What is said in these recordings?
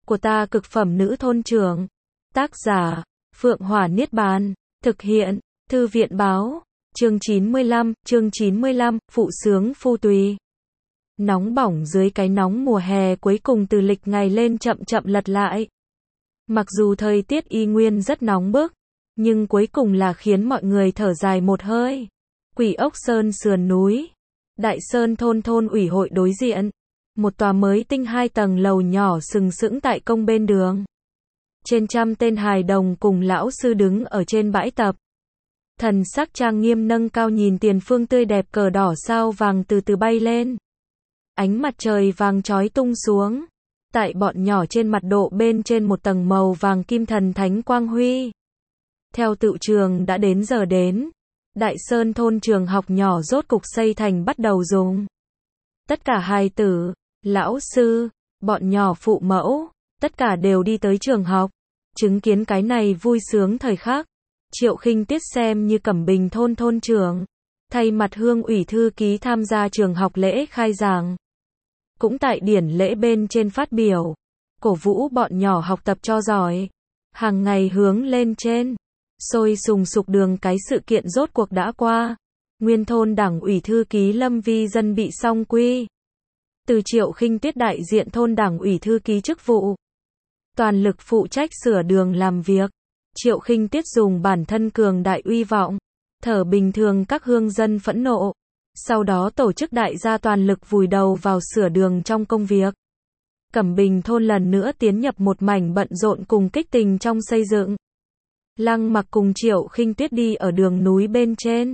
của ta cực phẩm nữ thôn trưởng. Tác giả, Phượng Hỏa Niết Bàn. Thực hiện, Thư viện Báo. Chương 95, Phụ Sướng Phu Tùy. Nóng bỏng dưới cái nóng mùa hè cuối cùng từ lịch ngày lên chậm chậm lật lại. Mặc dù thời tiết y nguyên rất nóng bức, nhưng cuối cùng là khiến mọi người thở dài một hơi. Quỷ Ốc Sơn sườn núi. Đại Sơn thôn ủy hội đối diện. Một tòa mới tinh 2 tầng lầu nhỏ sừng sững tại công bên đường. Trên trăm tên hài đồng cùng lão sư đứng ở trên bãi tập. Thần sắc trang nghiêm nâng cao nhìn tiền phương tươi đẹp, cờ đỏ sao vàng từ từ bay lên. Ánh mặt trời vàng chói tung xuống. Tại bọn nhỏ trên mặt độ bên trên một tầng màu vàng kim thần thánh quang huy. Theo tựu trường đã đến giờ đến. Đại Sơn thôn trường học nhỏ rốt cục xây thành bắt đầu dùng. Tất cả hài tử, lão sư, bọn nhỏ phụ mẫu, tất cả đều đi tới trường học. Chứng kiến cái này vui sướng thời khắc. Triệu Khinh Tuyết xem như Cẩm Bình thôn thôn trưởng. Thay mặt Hương ủy thư ký tham gia trường học lễ khai giảng. Cũng tại điển lễ bên trên phát biểu. Cổ vũ bọn nhỏ học tập cho giỏi. Hàng ngày hướng lên trên. Sôi sùng sục đường cái sự kiện rốt cuộc đã qua. Nguyên thôn đảng ủy thư ký Lâm Vi Dân bị song quy. Từ Triệu Khinh Tuyết đại diện thôn đảng ủy thư ký chức vụ. Toàn lực phụ trách sửa đường làm việc. Triệu Khinh Tuyết dùng bản thân cường đại uy vọng. Thở bình thường các hương dân phẫn nộ. Sau đó tổ chức đại gia toàn lực vùi đầu vào sửa đường trong công việc. Cẩm Bình thôn lần nữa tiến nhập một mảnh bận rộn cùng kích tình trong xây dựng. Lăng Mặc cùng Triệu Khinh Tuyết đi ở đường núi bên trên.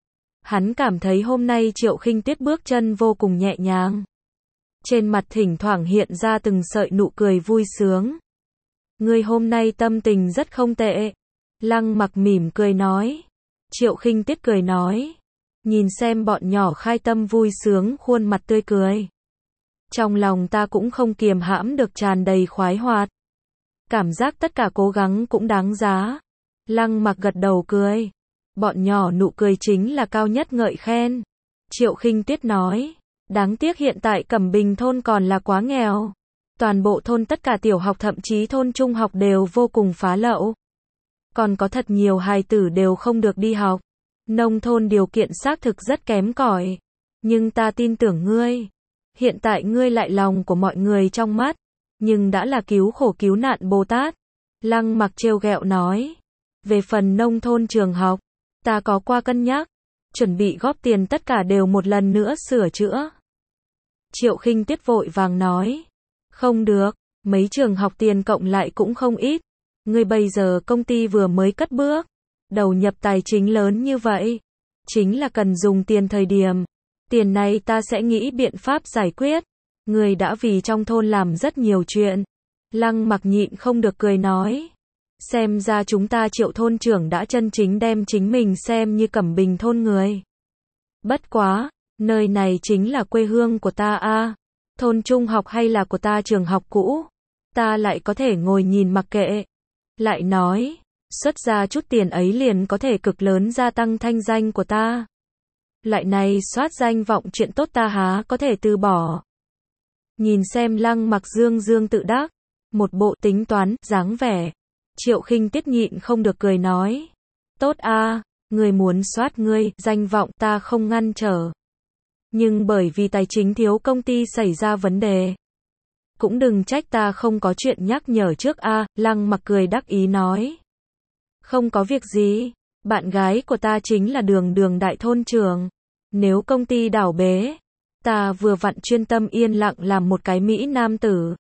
Hắn cảm thấy hôm nay Triệu Khinh Tuyết bước chân vô cùng nhẹ nhàng. Trên mặt thỉnh thoảng hiện ra từng sợi nụ cười vui sướng. Ngươi hôm nay tâm tình rất không tệ. Lăng Mặc mỉm cười nói. Triệu Khinh Tuyết cười nói. Nhìn xem bọn nhỏ khai tâm vui sướng khuôn mặt tươi cười. Trong lòng ta cũng không kiềm hãm được tràn đầy khoái hoạt. Cảm giác tất cả cố gắng cũng đáng giá. Lăng Mặc gật đầu cười. Bọn nhỏ nụ cười chính là cao nhất ngợi khen. Triệu Khinh Tuyết nói. Đáng tiếc hiện tại Cẩm Bình thôn còn là quá nghèo. Toàn bộ thôn tất cả tiểu học thậm chí thôn trung học đều vô cùng phá lậu. Còn có thật nhiều hài tử đều không được đi học. Nông thôn điều kiện xác thực rất kém cỏi. Nhưng ta tin tưởng ngươi. Hiện tại ngươi lại lòng của mọi người trong mắt. Nhưng đã là cứu khổ cứu nạn Bồ Tát. Lăng Mặc trêu ghẹo nói. Về phần nông thôn trường học, ta có qua cân nhắc. Chuẩn bị góp tiền tất cả đều một lần nữa sửa chữa. Triệu Khinh Tuyết vội vàng nói. Không được, mấy trường học tiền cộng lại cũng không ít. Ngươi bây giờ công ty vừa mới cất bước. Đầu nhập tài chính lớn như vậy. Chính là cần dùng tiền thời điểm. Tiền này ta sẽ nghĩ biện pháp giải quyết. Ngươi đã vì trong thôn làm rất nhiều chuyện. Lăng Mặc nhịn không được cười nói. Xem ra chúng ta Triệu thôn trưởng đã chân chính đem chính mình xem như Cẩm Bình thôn người. Bất quá, nơi này chính là quê hương của ta a. Thôn trung học hay là của ta trường học cũ. Ta lại có thể ngồi nhìn mặc kệ. Lại nói, xuất ra chút tiền ấy liền có thể cực lớn gia tăng thanh danh của ta. Lại này soát danh vọng chuyện tốt ta há có thể từ bỏ. Nhìn xem Lăng Mặc dương dương tự đắc. Một bộ tính toán, dáng vẻ. Triệu Khinh Tuyết nhịn không được cười nói. Tốt a, người muốn soát ngươi, danh vọng ta không ngăn trở. Nhưng bởi vì tài chính thiếu công ty xảy ra vấn đề. Cũng đừng trách ta không có chuyện nhắc nhở trước a. Lăng Mặc cười đắc ý nói. Không có việc gì, bạn gái của ta chính là Đường đại thôn trưởng. Nếu công ty đảo bế, ta vừa vặn chuyên tâm yên lặng làm một cái mỹ nam tử.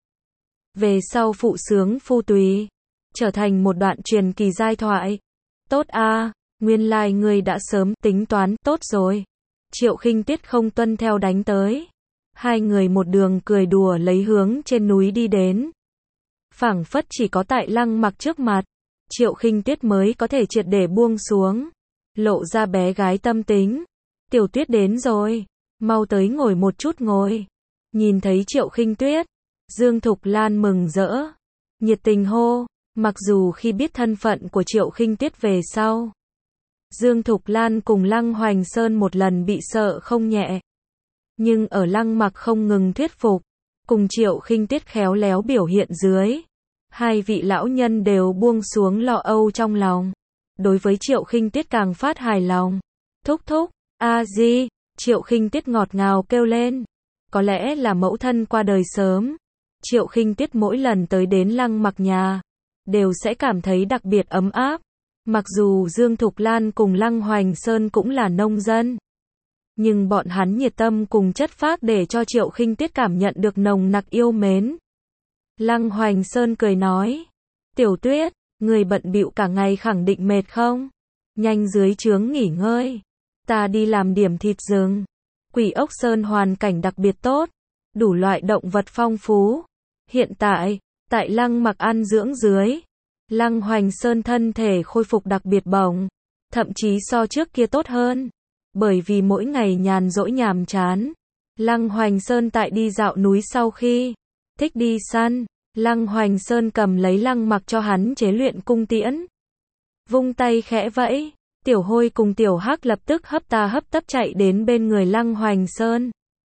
Về sau phụ sướng phu tùy. Trở thành một đoạn truyền kỳ giai thoại. Tốt a, nguyên lai ngươi đã sớm tính toán tốt rồi. Triệu Khinh Tuyết không tuân theo đánh tới. Hai người một đường cười đùa lấy hướng trên núi đi đến. Phảng phất chỉ có tại Lăng Mặc trước mặt. Triệu Khinh Tuyết mới có thể triệt để buông xuống. Lộ ra bé gái tâm tính. Tiểu Tuyết đến rồi. Mau tới ngồi một chút ngồi. Nhìn thấy Triệu Khinh Tuyết. Dương Thục Lan mừng rỡ. Nhiệt tình hô. Mặc dù khi biết thân phận của Triệu Khinh Tuyết về sau. Dương Thục Lan cùng Lăng Hoành Sơn một lần bị sợ không nhẹ. Nhưng ở Lăng Mặc không ngừng thuyết phục. cùng Triệu Khinh Tiết khéo léo biểu hiện dưới. Hai vị lão nhân đều buông xuống lo âu trong lòng. Đối với Triệu Khinh Tiết càng phát hài lòng. Thúc thúc, a di, Triệu Khinh Tiết ngọt ngào kêu lên. Có lẽ là mẫu thân qua đời sớm. Triệu Khinh Tiết mỗi lần tới đến Lăng Mặc nhà, đều sẽ cảm thấy đặc biệt ấm áp. Mặc dù Dương Thục Lan cùng Lăng Hoành Sơn cũng là nông dân, nhưng bọn hắn nhiệt tâm cùng chất phác để cho Triệu Khinh Tiết cảm nhận được nồng nặc yêu mến. Lăng Hoành Sơn cười nói, Tiểu Tuyết, người bận bịu cả ngày khẳng định mệt không? Nhanh dưới trướng nghỉ ngơi. Ta đi làm điểm thịt rừng. Quỷ Ốc Sơn hoàn cảnh đặc biệt tốt, đủ loại động vật phong phú. Hiện tại, tại Lăng Mặc ăn dưỡng dưới, Lăng Hoành Sơn thân thể khôi phục đặc biệt bổng, thậm chí so trước kia tốt hơn. Bởi vì mỗi ngày nhàn rỗi nhàm chán, Lăng Hoành Sơn tại đi dạo núi sau khi thích đi săn, Lăng Hoành Sơn cầm lấy Lăng Mặc cho hắn chế luyện cung tiễn. Vung tay khẽ vẫy, Tiểu Hôi cùng Tiểu Hắc lập tức hấp ta hấp tấp chạy đến bên người Lăng Hoành Sơn.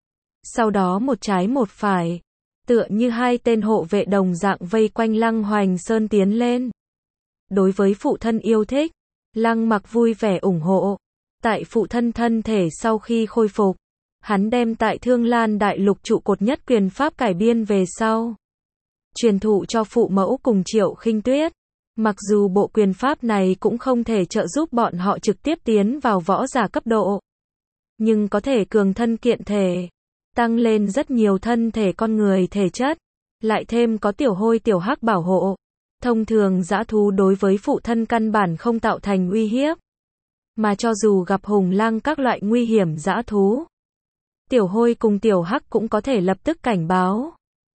Sau đó một trái một phải, tựa như hai tên hộ vệ đồng dạng vây quanh Lăng Hoành Sơn tiến lên. Đối với phụ thân yêu thích, Lăng Mặc vui vẻ ủng hộ. Tại phụ thân thân thể sau khi khôi phục, hắn đem tại Thương Lan Đại Lục trụ cột nhất quyền pháp cải biên về sau, truyền thụ cho phụ mẫu cùng Triệu Khinh Tuyết. Mặc dù bộ quyền pháp này cũng không thể trợ giúp bọn họ trực tiếp tiến vào võ giả cấp độ, nhưng có thể cường thân kiện thể, tăng lên rất nhiều thân thể con người thể chất, lại thêm có Tiểu Hôi Tiểu Hắc bảo hộ. Thông thường dã thú đối với phụ thân căn bản không tạo thành uy hiếp. Mà cho dù gặp hùng lang các loại nguy hiểm dã thú, Tiểu Hôi cùng Tiểu Hắc cũng có thể lập tức cảnh báo.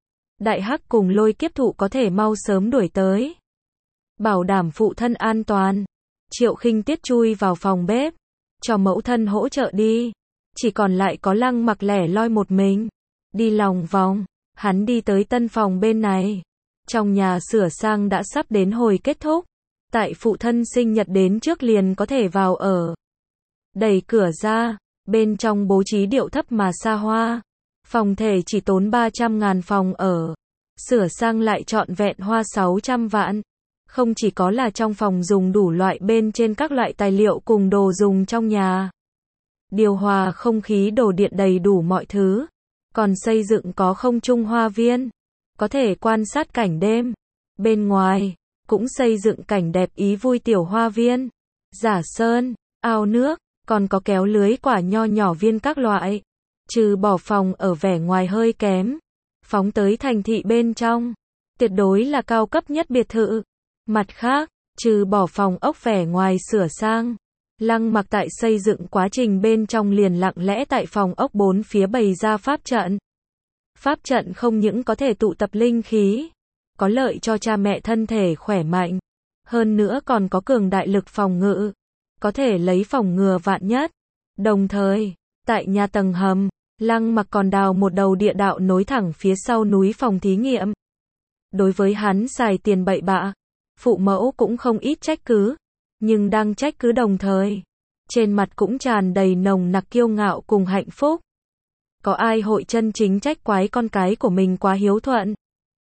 Đại Hắc cùng Lôi Kiếp Thụ có thể mau sớm đuổi tới, bảo đảm phụ thân an toàn. Triệu Khinh Tiết chui vào phòng bếp, cho mẫu thân hỗ trợ đi. Chỉ còn lại có Lăng Mặc lẻ loi một mình, đi lòng vòng. Hắn đi tới tân phòng bên này. Trong nhà sửa sang đã sắp đến hồi kết thúc. Tại phụ thân sinh nhật đến trước liền có thể vào ở. Đẩy cửa ra, bên trong bố trí điệu thấp mà xa hoa. Phòng thể chỉ tốn 300.000 phòng ở. Sửa sang lại trọn vẹn hoa 600 vạn. Không chỉ có là trong phòng dùng đủ loại bên trên các loại tài liệu cùng đồ dùng trong nhà. Điều hòa không khí đồ điện đầy đủ mọi thứ. Còn xây dựng có không trung hoa viên, có thể quan sát cảnh đêm. Bên ngoài, cũng xây dựng cảnh đẹp ý vui tiểu hoa viên, giả sơn, ao nước, còn có kéo lưới quả nho nhỏ viên các loại. Trừ bỏ phòng ở vẻ ngoài hơi kém, phóng tới thành thị bên trong, tuyệt đối là cao cấp nhất biệt thự. Mặt khác, trừ bỏ phòng ốc vẻ ngoài sửa sang, Lăng Mặc tại xây dựng quá trình bên trong liền lặng lẽ tại phòng ốc bốn phía bày ra pháp trận. Pháp trận không những có thể tụ tập linh khí, có lợi cho cha mẹ thân thể khỏe mạnh, hơn nữa còn có cường đại lực phòng ngự, có thể lấy phòng ngừa vạn nhất. Đồng thời, tại nhà tầng hầm, Lăng Mặc còn đào một đầu địa đạo nối thẳng phía sau núi phòng thí nghiệm. Đối với hắn xài tiền bậy bạ, phụ mẫu cũng không ít trách cứ, nhưng đang trách cứ đồng thời, trên mặt cũng tràn đầy nồng nặc kiêu ngạo cùng hạnh phúc. Có ai hội chân chính trách quái con cái của mình quá hiếu thuận.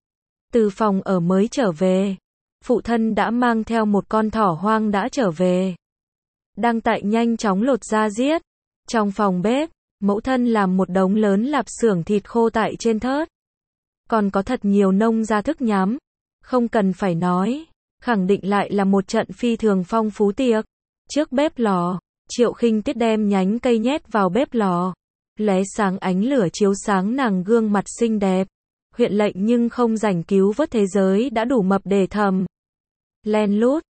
Từ phòng ở mới trở về, phụ thân đã mang theo một con thỏ hoang đã trở về. Đang tại nhanh chóng lột da giết. Trong phòng bếp, mẫu thân làm một đống lớn lạp xưởng thịt khô tại trên thớt. Còn có thật nhiều nông gia thức nhắm. Không cần phải nói, khẳng định lại là một trận phi thường phong phú tiệc. Trước bếp lò, Triệu Khinh Tiết đem nhánh cây nhét vào bếp lò. Lóe sáng ánh lửa chiếu sáng nàng gương mặt xinh đẹp. Huyện lệnh nhưng không rảnh cứu vớt thế giới đã đủ mập để thầm. Len lút,